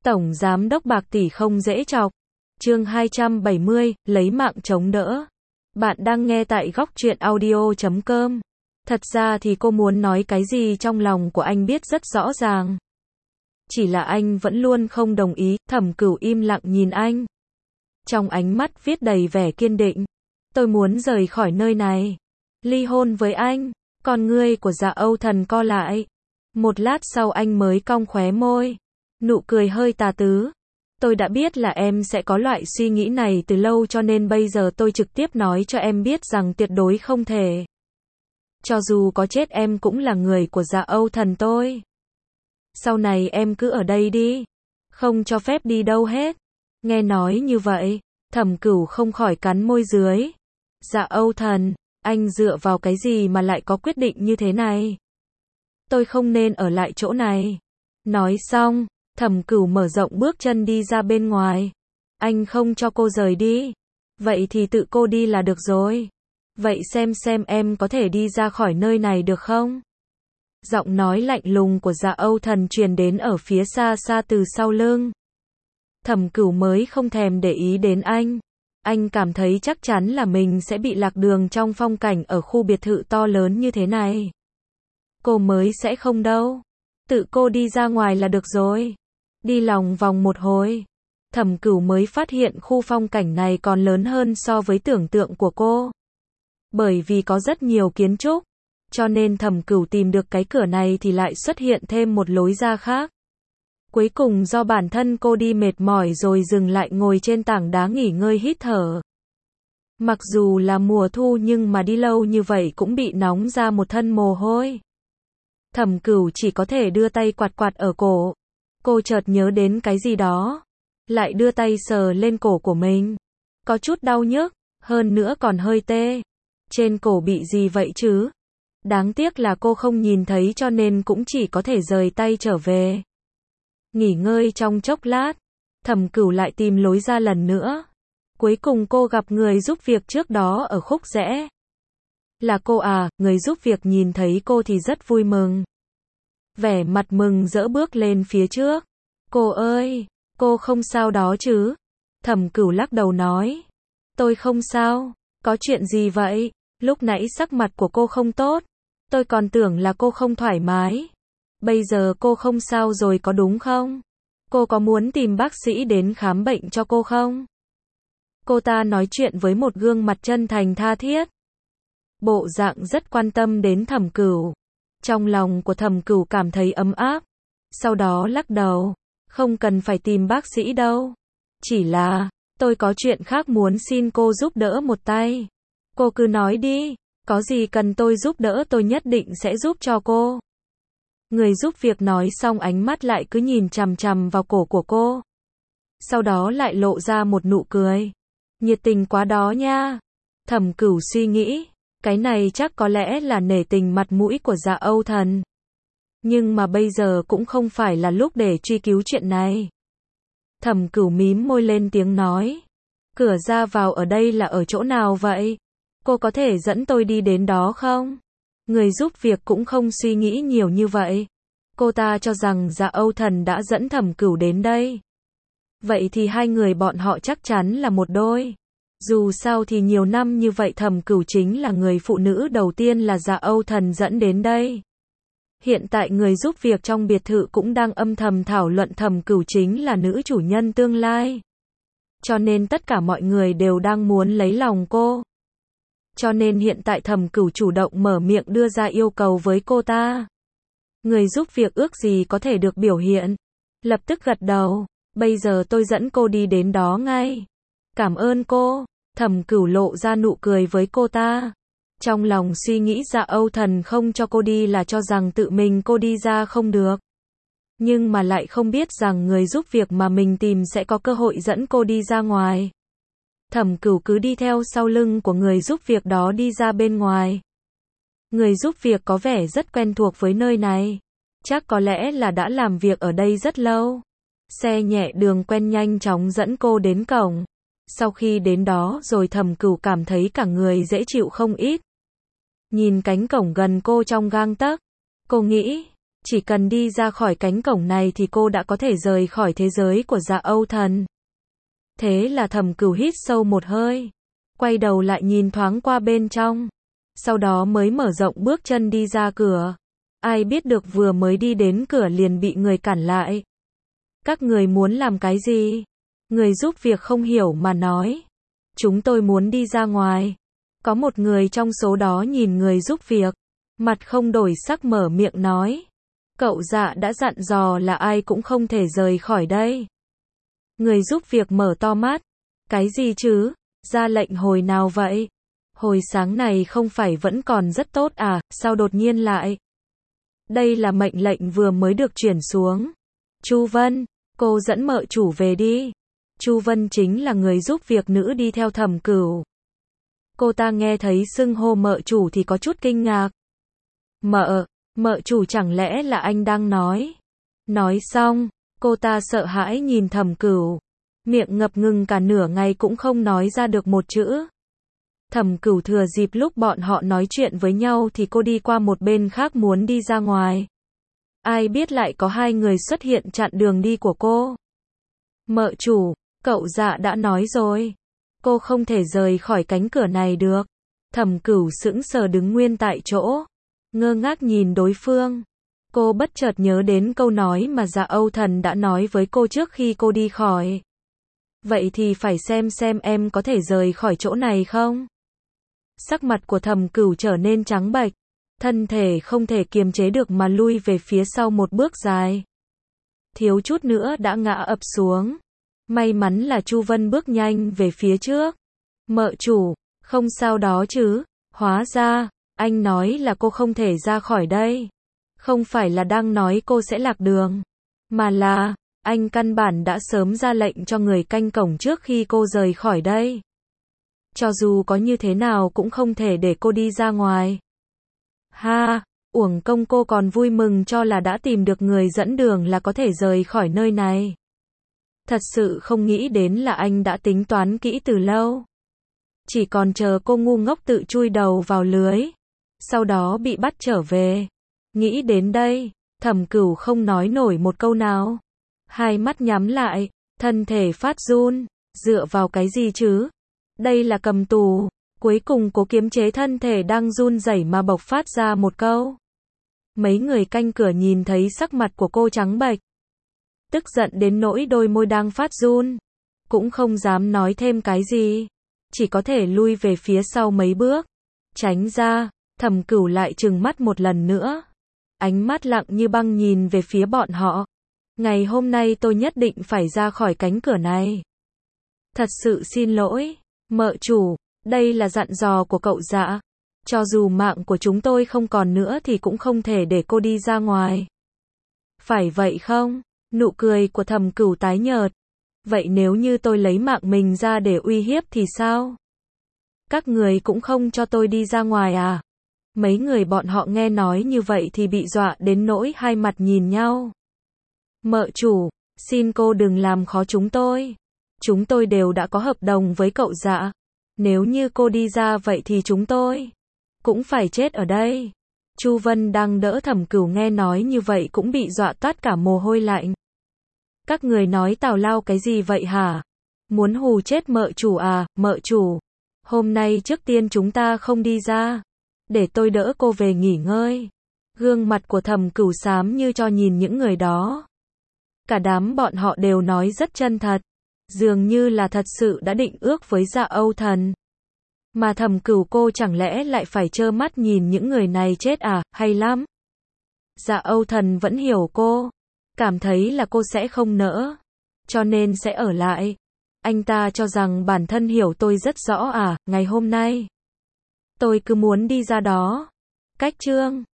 Tổng giám đốc bạc tỷ không dễ chọc. Chương 270, lấy mạng chống đỡ. Bạn đang nghe tại góc truyện audio.com. Thật ra thì cô muốn nói cái gì trong lòng của anh biết rất rõ ràng. Chỉ là anh vẫn luôn không đồng ý. Thẩm Cửu im lặng nhìn anh. Trong ánh mắt viết đầy vẻ kiên định. Tôi muốn rời khỏi nơi này. Ly hôn với anh. Con ngươi của Dạ Âu Thần co lại. Một lát sau anh mới cong khóe môi. Nụ cười hơi tà tứ. Tôi đã biết là em sẽ có loại suy nghĩ này từ lâu, cho nên bây giờ tôi trực tiếp nói cho em biết rằng tuyệt đối không thể. Cho dù có chết em cũng là người của Dạ Âu Thần tôi. Sau này em cứ ở đây đi. Không cho phép đi đâu hết. Nghe nói như vậy, Thẩm Cửu không khỏi cắn môi dưới. Dạ Âu Thần, anh dựa vào cái gì mà lại có quyết định như thế này? Tôi không nên ở lại chỗ này. Nói xong, Thẩm Cửu mở rộng bước chân đi ra bên ngoài. Anh không cho cô rời đi. Vậy thì tự cô đi là được rồi. Vậy xem em có thể đi ra khỏi nơi này được không? Giọng nói lạnh lùng của Dạ Âu Thần truyền đến ở phía xa xa từ sau lưng. Thẩm Cửu mới không thèm để ý đến anh. Anh cảm thấy chắc chắn là mình sẽ bị lạc đường trong phong cảnh ở khu biệt thự to lớn như thế này. Cô mới sẽ không đâu. Tự cô đi ra ngoài là được rồi. Đi lòng vòng một hồi, Thẩm Cửu mới phát hiện khu phong cảnh này còn lớn hơn so với tưởng tượng của cô. Bởi vì có rất nhiều kiến trúc, cho nên Thẩm Cửu tìm được cái cửa này thì lại xuất hiện thêm một lối ra khác. Cuối cùng do bản thân cô đi mệt mỏi rồi dừng lại ngồi trên tảng đá nghỉ ngơi hít thở. Mặc dù là mùa thu nhưng mà đi lâu như vậy cũng bị nóng ra một thân mồ hôi. Thẩm Cửu chỉ có thể đưa tay quạt quạt ở cổ. Cô chợt nhớ đến cái gì đó, lại đưa tay sờ lên cổ của mình. Có chút đau nhức, hơn nữa còn hơi tê. Trên cổ bị gì vậy chứ? Đáng tiếc là cô không nhìn thấy cho nên cũng chỉ có thể rời tay trở về. Nghỉ ngơi trong chốc lát, Thẩm Cửu lại tìm lối ra lần nữa. Cuối cùng cô gặp người giúp việc trước đó ở khúc rẽ. Là cô à? Người giúp việc nhìn thấy cô thì rất vui mừng. Vẻ mặt mừng rỡ bước lên phía trước. Cô ơi, cô không sao đó chứ? Thẩm Cửu lắc đầu nói. Tôi không sao. Có chuyện gì vậy? Lúc nãy sắc mặt của cô không tốt. Tôi còn tưởng là cô không thoải mái. Bây giờ cô không sao rồi có đúng không? Cô có muốn tìm bác sĩ đến khám bệnh cho cô không? Cô ta nói chuyện với một gương mặt chân thành tha thiết. Bộ dạng rất quan tâm đến Thẩm Cửu. Trong lòng của Thẩm Cửu cảm thấy ấm áp. Sau đó lắc đầu. Không cần phải tìm bác sĩ đâu. Chỉ là, tôi có chuyện khác muốn xin cô giúp đỡ một tay. Cô cứ nói đi. Có gì cần tôi giúp đỡ tôi nhất định sẽ giúp cho cô. Người giúp việc nói xong ánh mắt lại cứ nhìn chằm chằm vào cổ của cô. Sau đó lại lộ ra một nụ cười. Nhiệt tình quá đó nha. Thẩm Cửu suy nghĩ. Cái này chắc có lẽ là nể tình mặt mũi của Dạ Âu Thần. Nhưng mà bây giờ cũng không phải là lúc để truy cứu chuyện này. Thẩm Cửu mím môi lên tiếng nói. Cửa ra vào ở đây là ở chỗ nào vậy? Cô có thể dẫn tôi đi đến đó không? Người giúp việc cũng không suy nghĩ nhiều như vậy. Cô ta cho rằng Dạ Âu Thần đã dẫn Thẩm Cửu đến đây. Vậy thì hai người bọn họ chắc chắn là một đôi. Dù sao thì nhiều năm như vậy Thẩm Cửu chính là người phụ nữ đầu tiên là Dạ Âu Thần dẫn đến đây. Hiện tại người giúp việc trong biệt thự cũng đang âm thầm thảo luận Thẩm Cửu chính là nữ chủ nhân tương lai. Cho nên tất cả mọi người đều đang muốn lấy lòng cô. Cho nên hiện tại Thẩm Cửu chủ động mở miệng đưa ra yêu cầu với cô ta. Người giúp việc ước gì có thể được biểu hiện. Lập tức gật đầu. Bây giờ tôi dẫn cô đi đến đó ngay. Cảm ơn cô. Thẩm Cửu lộ ra nụ cười với cô ta. Trong lòng suy nghĩ Dạ Âu Thần không cho cô đi là cho rằng tự mình cô đi ra không được. Nhưng mà lại không biết rằng người giúp việc mà mình tìm sẽ có cơ hội dẫn cô đi ra ngoài. Thẩm Cửu cứ đi theo sau lưng của người giúp việc đó đi ra bên ngoài. Người giúp việc có vẻ rất quen thuộc với nơi này. Chắc có lẽ là đã làm việc ở đây rất lâu. Xe nhẹ đường quen nhanh chóng dẫn cô đến cổng. Sau khi đến đó rồi Thẩm Cửu cảm thấy cả người dễ chịu không ít. Nhìn cánh cổng gần cô trong gang tấc, cô nghĩ, Chỉ cần đi ra khỏi cánh cổng này thì cô đã có thể rời khỏi thế giới của Dạ Âu Thần. Thế là Thẩm Cửu hít sâu một hơi, quay đầu lại nhìn thoáng qua bên trong, sau đó mới mở rộng bước chân đi ra cửa. Ai biết được vừa mới đi đến cửa liền bị người cản lại. Các người muốn làm cái gì? Người giúp việc không hiểu mà nói. Chúng tôi muốn đi ra ngoài. Có một người trong số đó nhìn người giúp việc, mặt không đổi sắc mở miệng nói. Cậu Dạ đã dặn dò là ai cũng không thể rời khỏi đây. Người giúp việc mở to mắt. Cái gì chứ? Ra lệnh hồi nào vậy? Hồi sáng này không phải vẫn còn rất tốt à, sao đột nhiên lại? Đây là mệnh lệnh vừa mới được chuyển xuống. Chu Vân, cô dẫn mợ chủ về đi. Chu Vân chính là người giúp việc nữ đi theo Thẩm Cửu. Cô ta nghe thấy xưng hô mợ chủ thì có chút kinh ngạc. Mợ chủ chẳng lẽ là anh đang nói? Nói xong, cô ta sợ hãi nhìn Thẩm Cửu. Miệng ngập ngừng cả nửa ngày cũng không nói ra được một chữ. Thẩm Cửu thừa dịp lúc bọn họ nói chuyện với nhau thì cô đi qua một bên khác muốn đi ra ngoài. Ai biết lại có hai người xuất hiện chặn đường đi của cô. Mợ chủ, cậu Dạ đã nói rồi. Cô không thể rời khỏi cánh cửa này được. Thẩm Cửu sững sờ đứng nguyên tại chỗ, ngơ ngác nhìn đối phương. Cô bất chợt nhớ đến câu nói mà Dạ Âu Thần đã nói với cô trước khi cô đi khỏi. Vậy thì phải xem em có thể rời khỏi chỗ này không? Sắc mặt của Thẩm Cửu trở nên trắng bệch, thân thể không thể kiềm chế được mà lui về phía sau một bước dài. Thiếu chút nữa đã ngã ập xuống. May mắn là Chu Vân bước nhanh về phía trước. Mợ chủ, không sao đó chứ? Hóa ra, anh nói là cô không thể ra khỏi đây. Không phải là đang nói cô sẽ lạc đường, mà là, anh căn bản đã sớm ra lệnh cho người canh cổng trước khi cô rời khỏi đây. Cho dù có như thế nào cũng không thể để cô đi ra ngoài. Ha, uổng công cô còn vui mừng cho là đã tìm được người dẫn đường là có thể rời khỏi nơi này. Thật sự không nghĩ đến là anh đã tính toán kỹ từ lâu. Chỉ còn chờ cô ngu ngốc tự chui đầu vào lưới, sau đó bị bắt trở về. Nghĩ đến đây, Thẩm Cửu không nói nổi một câu nào. Hai mắt nhắm lại, thân thể phát run, dựa vào cái gì chứ? Đây là cầm tù. Cuối cùng cố kiềm chế thân thể đang run rẩy mà bộc phát ra một câu. Mấy người canh cửa nhìn thấy sắc mặt của cô trắng bệch, tức giận đến nỗi đôi môi đang phát run, cũng không dám nói thêm cái gì, chỉ có thể lui về phía sau mấy bước, tránh ra. Thẩm Cửu lại trừng mắt một lần nữa, ánh mắt lặng như băng nhìn về phía bọn họ. Ngày hôm nay tôi nhất định phải ra khỏi cánh cửa này. Thật sự xin lỗi, mợ chủ, đây là dặn dò của cậu Dạ. Cho dù mạng của chúng tôi không còn nữa thì cũng không thể để cô đi ra ngoài. Phải vậy không? Nụ cười của Thẩm Cửu tái nhợt. Vậy nếu như tôi lấy mạng mình ra để uy hiếp thì sao? Các người cũng không cho tôi đi ra ngoài à? Mấy người bọn họ nghe nói như vậy thì bị dọa đến nỗi hai mặt nhìn nhau. Mợ chủ, xin cô đừng làm khó chúng tôi. Chúng tôi đều đã có hợp đồng với cậu Dạ. Nếu như cô đi ra vậy thì chúng tôi cũng phải chết ở đây. Chu Vân đang đỡ Thẩm Cửu nghe nói như vậy cũng bị dọa toát cả mồ hôi lạnh. Các người nói tào lao cái gì vậy hả? Muốn hù chết mợ chủ à? Mợ chủ, hôm nay trước tiên chúng ta không đi ra, để tôi đỡ cô về nghỉ ngơi. Gương mặt của Thẩm Cửu xám như cho nhìn những người đó. Cả đám bọn họ đều nói rất chân thật, dường như là thật sự đã định ước với Dạ Âu Thần. Mà Thẩm Cửu cô chẳng lẽ lại phải trơ mắt nhìn những người này chết à? Hay lắm. Dạ Âu Thần vẫn hiểu cô, cảm thấy là cô sẽ không nỡ, cho nên sẽ ở lại. Anh ta cho rằng bản thân hiểu tôi rất rõ à? Ngày hôm nay tôi cứ muốn đi ra đó. Cách chương